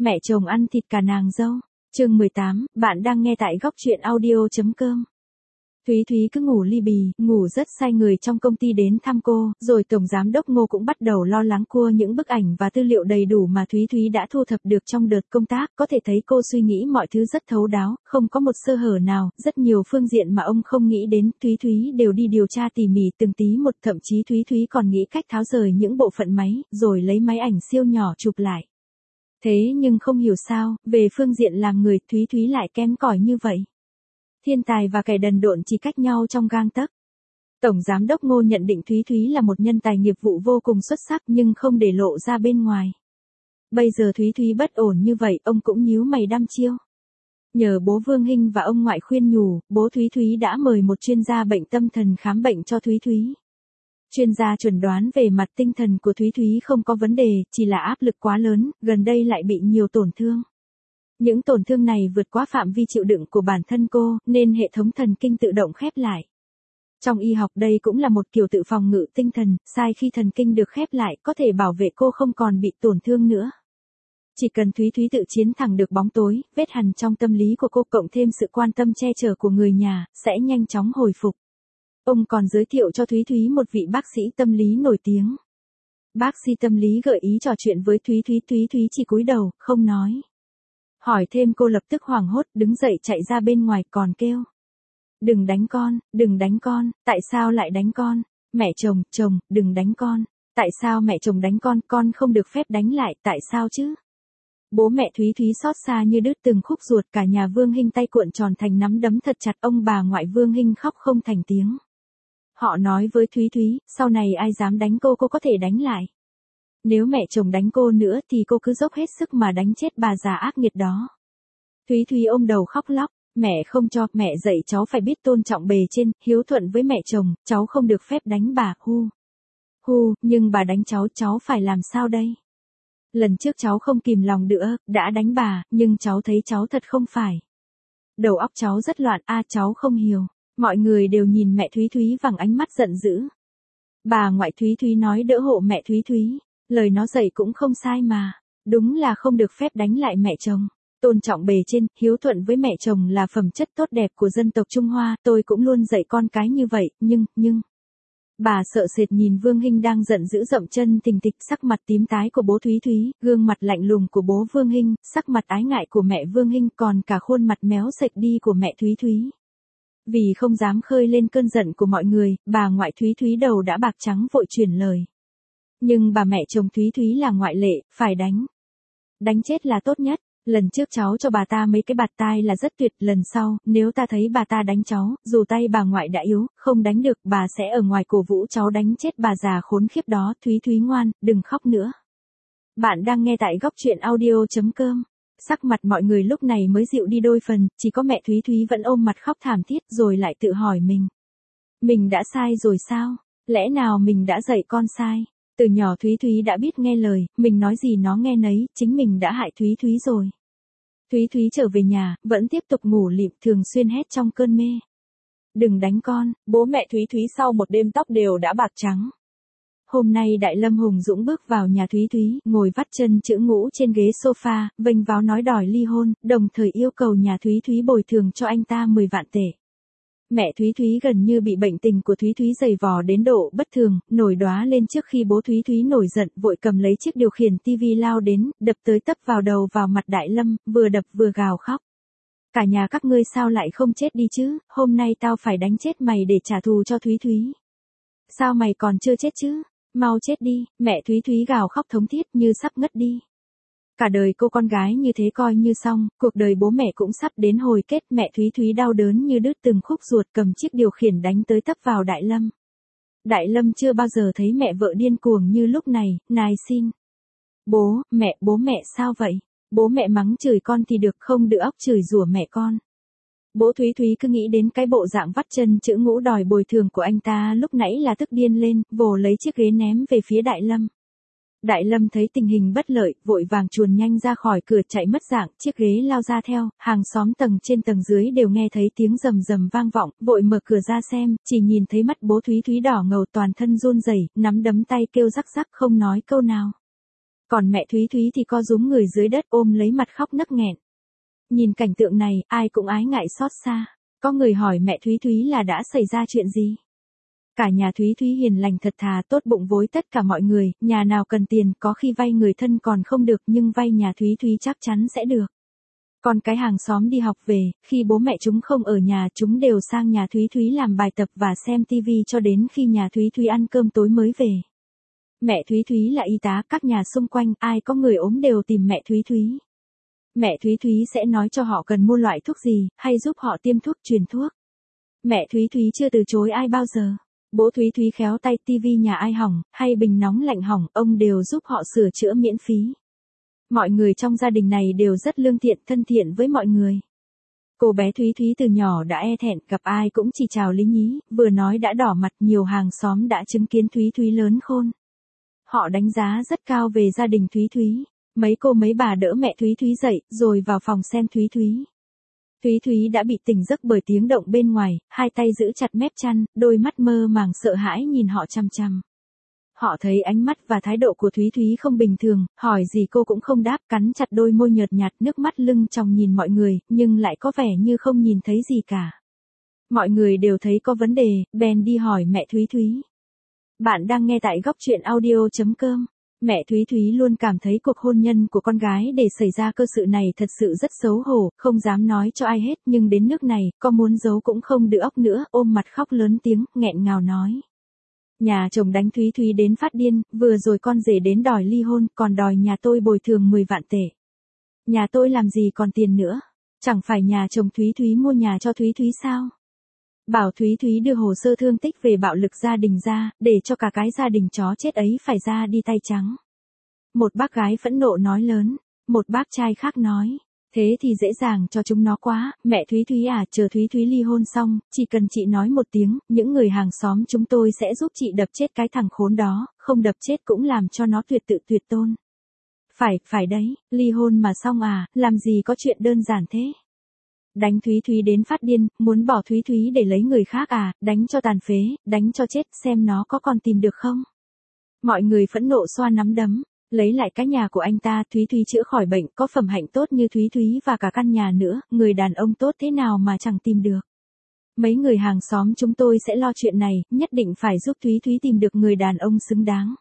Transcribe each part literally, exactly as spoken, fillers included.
Mẹ chồng ăn thịt cả nàng dâu. Chương mười tám, bạn đang nghe tại góc truyện audio chấm com. Thúy Thúy cứ ngủ li bì, ngủ rất say, người trong công ty đến thăm cô, rồi Tổng Giám đốc Ngô cũng bắt đầu lo lắng cua những bức ảnh và tư liệu đầy đủ mà Thúy Thúy đã thu thập được trong đợt công tác, có thể thấy cô suy nghĩ mọi thứ rất thấu đáo, không có một sơ hở nào, rất nhiều phương diện mà ông không nghĩ đến, Thúy Thúy đều đi điều tra tỉ mỉ từng tí một, thậm chí Thúy Thúy còn nghĩ cách tháo rời những bộ phận máy, rồi lấy máy ảnh siêu nhỏ chụp lại. Thế nhưng không hiểu sao, về phương diện làm người, Thúy Thúy lại kém cỏi như vậy. Thiên tài và kẻ đần độn chỉ cách nhau trong gang tấc. Tổng Giám đốc Ngô nhận định Thúy Thúy là một nhân tài nghiệp vụ vô cùng xuất sắc nhưng không để lộ ra bên ngoài. Bây giờ Thúy Thúy bất ổn như vậy, ông cũng nhíu mày đăm chiêu. Nhờ bố Vương Hinh và ông ngoại khuyên nhủ, bố Thúy Thúy đã mời một chuyên gia bệnh tâm thần khám bệnh cho Thúy Thúy. Chuyên gia chuẩn đoán về mặt tinh thần của Thúy Thúy không có vấn đề, chỉ là áp lực quá lớn, gần đây lại bị nhiều tổn thương. Những tổn thương này vượt quá phạm vi chịu đựng của bản thân cô, nên hệ thống thần kinh tự động khép lại. Trong y học đây cũng là một kiểu tự phòng ngự tinh thần, sai khi thần kinh được khép lại có thể bảo vệ cô không còn bị tổn thương nữa. Chỉ cần Thúy Thúy tự chiến thắng được bóng tối, vết hằn trong tâm lý của cô cộng thêm sự quan tâm che chở của người nhà, sẽ nhanh chóng hồi phục. Ông còn giới thiệu cho Thúy Thúy một vị bác sĩ tâm lý nổi tiếng. Bác sĩ tâm lý gợi ý trò chuyện với Thúy Thúy, Thúy Thúy chỉ cúi đầu, không nói. Hỏi thêm cô lập tức hoảng hốt, đứng dậy chạy ra bên ngoài còn kêu. Đừng đánh con, đừng đánh con, tại sao lại đánh con? Mẹ chồng, chồng, đừng đánh con. Tại sao mẹ chồng đánh con, con không được phép đánh lại, tại sao chứ? Bố mẹ Thúy Thúy xót xa như đứt từng khúc ruột, cả nhà Vương Hinh tay cuộn tròn thành nắm đấm thật chặt, ông bà ngoại Vương Hinh khóc không thành tiếng. Họ nói với Thúy Thúy, sau này ai dám đánh cô cô có thể đánh lại. Nếu mẹ chồng đánh cô nữa thì cô cứ dốc hết sức mà đánh chết bà già ác nghiệt đó. Thúy Thúy ôm đầu khóc lóc, mẹ không cho, mẹ dạy cháu phải biết tôn trọng bề trên, hiếu thuận với mẹ chồng, cháu không được phép đánh bà, hu. Hu, nhưng bà đánh cháu, cháu phải làm sao đây? Lần trước cháu không kìm lòng nữa, đã đánh bà, nhưng cháu thấy cháu thật không phải. Đầu óc cháu rất loạn, a cháu không hiểu. Mọi người đều nhìn mẹ Thúy Thúy bằng ánh mắt giận dữ. Bà ngoại Thúy Thúy nói đỡ hộ mẹ Thúy Thúy. Lời nó dạy cũng không sai mà. Đúng là không được phép đánh lại mẹ chồng. Tôn trọng bề trên, hiếu thuận với mẹ chồng là phẩm chất tốt đẹp của dân tộc Trung Hoa. Tôi cũng luôn dạy con cái như vậy, nhưng, nhưng... Bà sợ sệt nhìn Vương Hinh đang giận dữ dậm chân thình thịch, sắc mặt tím tái của bố Thúy Thúy, gương mặt lạnh lùng của bố Vương Hinh, sắc mặt ái ngại của mẹ Vương Hinh, còn cả khuôn mặt méo sệch đi của mẹ Thúy Thúy. Vì không dám khơi lên cơn giận của mọi người, bà ngoại Thúy Thúy đầu đã bạc trắng vội chuyển lời. Nhưng bà mẹ chồng Thúy Thúy là ngoại lệ, phải đánh. Đánh chết là tốt nhất. Lần trước cháu cho bà ta mấy cái bạt tai là rất tuyệt, lần sau, nếu ta thấy bà ta đánh cháu, dù tay bà ngoại đã yếu, không đánh được, bà sẽ ở ngoài cổ vũ cháu đánh chết bà già khốn khiếp đó. Thúy Thúy ngoan, đừng khóc nữa. Bạn đang nghe tại góc truyện audio chấm com. Sắc mặt mọi người lúc này mới dịu đi đôi phần, chỉ có mẹ Thúy Thúy vẫn ôm mặt khóc thảm thiết rồi lại tự hỏi mình. Mình đã sai rồi sao? Lẽ nào mình đã dạy con sai? Từ nhỏ Thúy Thúy đã biết nghe lời, mình nói gì nó nghe nấy, chính mình đã hại Thúy Thúy rồi. Thúy Thúy trở về nhà, vẫn tiếp tục ngủ lịm, thường xuyên hét trong cơn mê. Đừng đánh con, bố mẹ Thúy Thúy sau một đêm tóc đều đã bạc trắng. Hôm nay Đại Lâm Hùng Dũng bước vào nhà Thúy Thúy, ngồi vắt chân chữ ngũ trên ghế sofa, vênh váo nói đòi ly hôn, đồng thời yêu cầu nhà Thúy Thúy bồi thường cho anh ta mười vạn tệ. Mẹ Thúy Thúy gần như bị bệnh tình của Thúy Thúy giày vò đến độ bất thường, nổi đóa lên trước khi bố Thúy Thúy nổi giận, vội cầm lấy chiếc điều khiển tivi lao đến, đập tới tấp vào đầu vào mặt Đại Lâm, vừa đập vừa gào khóc. Cả nhà các ngươi sao lại không chết đi chứ, hôm nay tao phải đánh chết mày để trả thù cho Thúy Thúy. Sao mày còn chưa chết chứ? Mau chết đi, mẹ Thúy Thúy gào khóc thống thiết như sắp ngất đi. Cả đời cô con gái như thế coi như xong, cuộc đời bố mẹ cũng sắp đến hồi kết, mẹ Thúy Thúy đau đớn như đứt từng khúc ruột, cầm chiếc điều khiển đánh tới tấp vào Đại Lâm. Đại Lâm chưa bao giờ thấy mẹ vợ điên cuồng như lúc này, nài xin. Bố, mẹ, bố mẹ sao vậy? Bố mẹ mắng chửi con thì được không đỡ óc chửi rủa mẹ con. Bố Thúy Thúy cứ nghĩ đến cái bộ dạng vắt chân chữ ngũ đòi bồi thường của anh ta lúc nãy là tức điên lên, vồ lấy chiếc ghế ném về phía Đại Lâm. Đại Lâm thấy tình hình bất lợi, vội vàng chuồn nhanh ra khỏi cửa chạy mất dạng, chiếc ghế lao ra theo, hàng xóm tầng trên tầng dưới đều nghe thấy tiếng rầm rầm vang vọng, vội mở cửa ra xem, chỉ nhìn thấy mắt bố Thúy Thúy đỏ ngầu toàn thân run rẩy, nắm đấm tay kêu rắc rắc không nói câu nào. Còn mẹ Thúy Thúy thì co rúm người dưới đất ôm lấy mặt khóc nấc nghẹn. Nhìn cảnh tượng này, ai cũng ái ngại xót xa. Có người hỏi mẹ Thúy Thúy là đã xảy ra chuyện gì? Cả nhà Thúy Thúy hiền lành thật thà tốt bụng với tất cả mọi người, nhà nào cần tiền có khi vay người thân còn không được nhưng vay nhà Thúy Thúy chắc chắn sẽ được. Còn cái hàng xóm đi học về, khi bố mẹ chúng không ở nhà chúng đều sang nhà Thúy Thúy làm bài tập và xem tivi cho đến khi nhà Thúy Thúy ăn cơm tối mới về. Mẹ Thúy Thúy là y tá, các nhà xung quanh ai có người ốm đều tìm mẹ Thúy Thúy. Mẹ Thúy Thúy sẽ nói cho họ cần mua loại thuốc gì, hay giúp họ tiêm thuốc truyền thuốc. Mẹ Thúy Thúy chưa từ chối ai bao giờ. Bố Thúy Thúy khéo tay tivi nhà ai hỏng, hay bình nóng lạnh hỏng, ông đều giúp họ sửa chữa miễn phí. Mọi người trong gia đình này đều rất lương thiện, thân thiện với mọi người. Cô bé Thúy Thúy từ nhỏ đã e thẹn, gặp ai cũng chỉ chào lý nhí, vừa nói đã đỏ mặt, nhiều hàng xóm đã chứng kiến Thúy Thúy lớn khôn. Họ đánh giá rất cao về gia đình Thúy Thúy. Mấy cô mấy bà đỡ mẹ Thúy Thúy dậy, rồi vào phòng xem Thúy Thúy. Thúy Thúy đã bị tỉnh giấc bởi tiếng động bên ngoài, hai tay giữ chặt mép chăn, đôi mắt mơ màng sợ hãi nhìn họ chằm chằm. Họ thấy ánh mắt và thái độ của Thúy Thúy không bình thường, hỏi gì cô cũng không đáp, cắn chặt đôi môi nhợt nhạt, nước mắt lưng tròng nhìn mọi người, nhưng lại có vẻ như không nhìn thấy gì cả. Mọi người đều thấy có vấn đề, bèn đi hỏi mẹ Thúy Thúy. Bạn đang nghe tại góc truyện audio chấm com. Mẹ Thúy Thúy luôn cảm thấy cuộc hôn nhân của con gái để xảy ra cơ sự này thật sự rất xấu hổ, không dám nói cho ai hết, nhưng đến nước này, có muốn giấu cũng không đỡ óc nữa, ôm mặt khóc lớn tiếng, nghẹn ngào nói. Nhà chồng đánh Thúy Thúy đến phát điên, vừa rồi con rể đến đòi ly hôn, còn đòi nhà tôi bồi thường mười vạn tệ. Nhà tôi làm gì còn tiền nữa? Chẳng phải nhà chồng Thúy Thúy mua nhà cho Thúy Thúy sao? Bảo Thúy Thúy đưa hồ sơ thương tích về bạo lực gia đình ra, để cho cả cái gia đình chó chết ấy phải ra đi tay trắng. Một bác gái phẫn nộ nói lớn, một bác trai khác nói, thế thì dễ dàng cho chúng nó quá, mẹ Thúy Thúy à, chờ Thúy Thúy ly hôn xong, chỉ cần chị nói một tiếng, những người hàng xóm chúng tôi sẽ giúp chị đập chết cái thằng khốn đó, không đập chết cũng làm cho nó tuyệt tự tuyệt tôn. Phải, phải đấy, ly hôn mà xong à, làm gì có chuyện đơn giản thế. Đánh Thúy Thúy đến phát điên, muốn bỏ Thúy Thúy để lấy người khác à, đánh cho tàn phế, đánh cho chết, xem nó có còn tìm được không. Mọi người phẫn nộ xoa nắm đấm, lấy lại cái nhà của anh ta, Thúy Thúy chữa khỏi bệnh, có phẩm hạnh tốt như Thúy Thúy và cả căn nhà nữa, người đàn ông tốt thế nào mà chẳng tìm được. Mấy người hàng xóm chúng tôi sẽ lo chuyện này, nhất định phải giúp Thúy Thúy tìm được người đàn ông xứng đáng.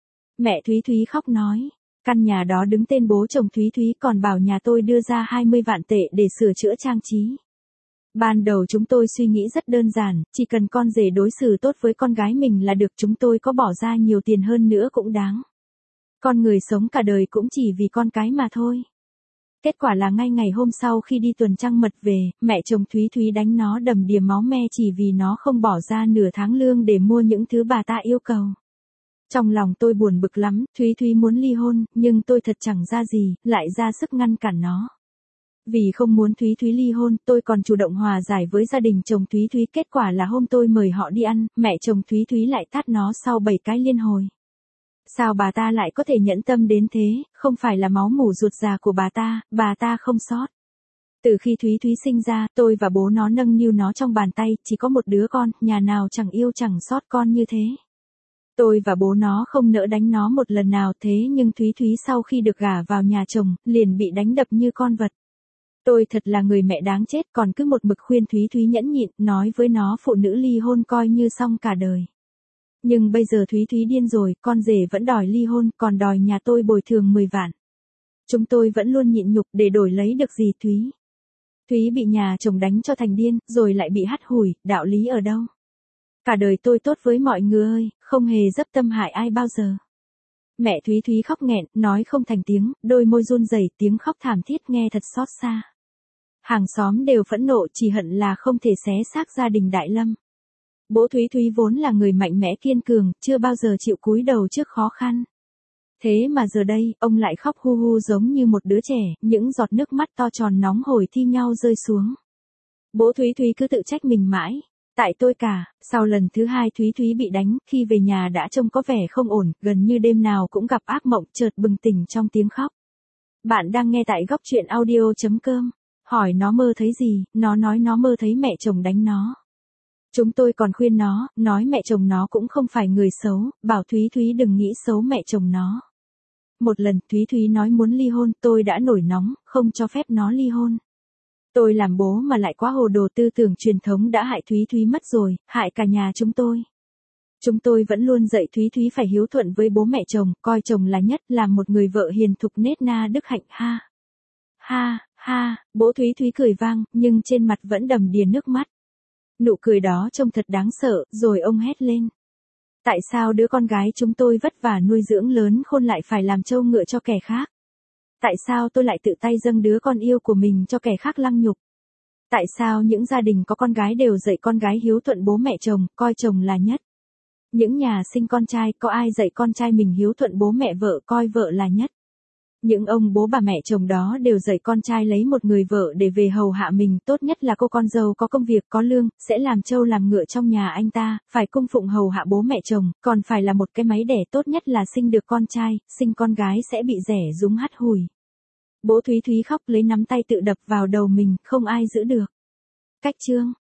Mẹ Thúy Thúy khóc nói. Căn nhà đó đứng tên bố chồng Thúy Thúy còn bảo nhà tôi đưa ra hai mươi vạn tệ để sửa chữa trang trí. Ban đầu chúng tôi suy nghĩ rất đơn giản, chỉ cần con rể đối xử tốt với con gái mình là được, chúng tôi có bỏ ra nhiều tiền hơn nữa cũng đáng. Con người sống cả đời cũng chỉ vì con cái mà thôi. Kết quả là ngay ngày hôm sau khi đi tuần trăng mật về, mẹ chồng Thúy Thúy đánh nó đầm đìa máu me chỉ vì nó không bỏ ra nửa tháng lương để mua những thứ bà ta yêu cầu. Trong lòng tôi buồn bực lắm, Thúy Thúy muốn ly hôn, nhưng tôi thật chẳng ra gì, lại ra sức ngăn cản nó. Vì không muốn Thúy Thúy ly hôn, tôi còn chủ động hòa giải với gia đình chồng Thúy Thúy, kết quả là hôm tôi mời họ đi ăn, mẹ chồng Thúy Thúy lại tát nó sau bảy cái liên hồi. Sao bà ta lại có thể nhẫn tâm đến thế, không phải là máu mủ ruột già của bà ta, bà ta không sót. Từ khi Thúy Thúy sinh ra, tôi và bố nó nâng niu nó trong bàn tay, chỉ có một đứa con, nhà nào chẳng yêu chẳng sót con như thế. Tôi và bố nó không nỡ đánh nó một lần nào, thế nhưng Thúy Thúy sau khi được gả vào nhà chồng, liền bị đánh đập như con vật. Tôi thật là người mẹ đáng chết, còn cứ một mực khuyên Thúy Thúy nhẫn nhịn, nói với nó phụ nữ ly hôn coi như xong cả đời. Nhưng bây giờ Thúy Thúy điên rồi, con rể vẫn đòi ly hôn, còn đòi nhà tôi bồi thường mười vạn. Chúng tôi vẫn luôn nhịn nhục để đổi lấy được gì Thúy. Thúy bị nhà chồng đánh cho thành điên, rồi lại bị hắt hủi, đạo lý ở đâu? Cả đời tôi tốt với mọi người ơi, không hề dấp tâm hại ai bao giờ. Mẹ Thúy Thúy khóc nghẹn, nói không thành tiếng, đôi môi run rẩy, tiếng khóc thảm thiết nghe thật xót xa. Hàng xóm đều phẫn nộ, chỉ hận là không thể xé xác gia đình Đại Lâm. Bố Thúy Thúy vốn là người mạnh mẽ kiên cường, chưa bao giờ chịu cúi đầu trước khó khăn. Thế mà giờ đây, ông lại khóc hu hu giống như một đứa trẻ, những giọt nước mắt to tròn nóng hổi thi nhau rơi xuống. Bố Thúy Thúy cứ tự trách mình mãi. Tại tôi cả, sau lần thứ hai Thúy Thúy bị đánh, khi về nhà đã trông có vẻ không ổn, gần như đêm nào cũng gặp ác mộng, chợt bừng tỉnh trong tiếng khóc. Bạn đang nghe tại góc truyện audio chấm com. Hỏi nó mơ thấy gì, nó nói nó mơ thấy mẹ chồng đánh nó. Chúng tôi còn khuyên nó, nói mẹ chồng nó cũng không phải người xấu, bảo Thúy Thúy đừng nghĩ xấu mẹ chồng nó. một lần Thúy Thúy nói muốn ly hôn, tôi đã nổi nóng, không cho phép nó ly hôn. Tôi làm bố mà lại quá hồ đồ, tư tưởng truyền thống đã hại Thúy Thúy mất rồi, hại cả nhà chúng tôi. Chúng tôi vẫn luôn dạy Thúy Thúy phải hiếu thuận với bố mẹ chồng, coi chồng là nhất, làm một người vợ hiền thục nết na đức hạnh ha. Ha, ha, bố Thúy Thúy cười vang, nhưng trên mặt vẫn đầm đìa nước mắt. Nụ cười đó trông thật đáng sợ, rồi ông hét lên. Tại sao đứa con gái chúng tôi vất vả nuôi dưỡng lớn khôn lại phải làm trâu ngựa cho kẻ khác? Tại sao tôi lại tự tay dâng đứa con yêu của mình cho kẻ khác lăng nhục? Tại sao những gia đình có con gái đều dạy con gái hiếu thuận bố mẹ chồng, coi chồng là nhất? Những nhà sinh con trai có ai dạy con trai mình hiếu thuận bố mẹ vợ, coi vợ là nhất? Những ông bố bà mẹ chồng đó đều dạy con trai lấy một người vợ để về hầu hạ mình, tốt nhất là cô con dâu có công việc có lương, sẽ làm trâu làm ngựa trong nhà anh ta, phải cung phụng hầu hạ bố mẹ chồng, còn phải là một cái máy đẻ, tốt nhất là sinh được con trai, sinh con gái sẽ bị rẻ rúng hắt hủi. Bố Thúy Thúy khóc lấy nắm tay tự đập vào đầu mình, không ai giữ được. Cách chương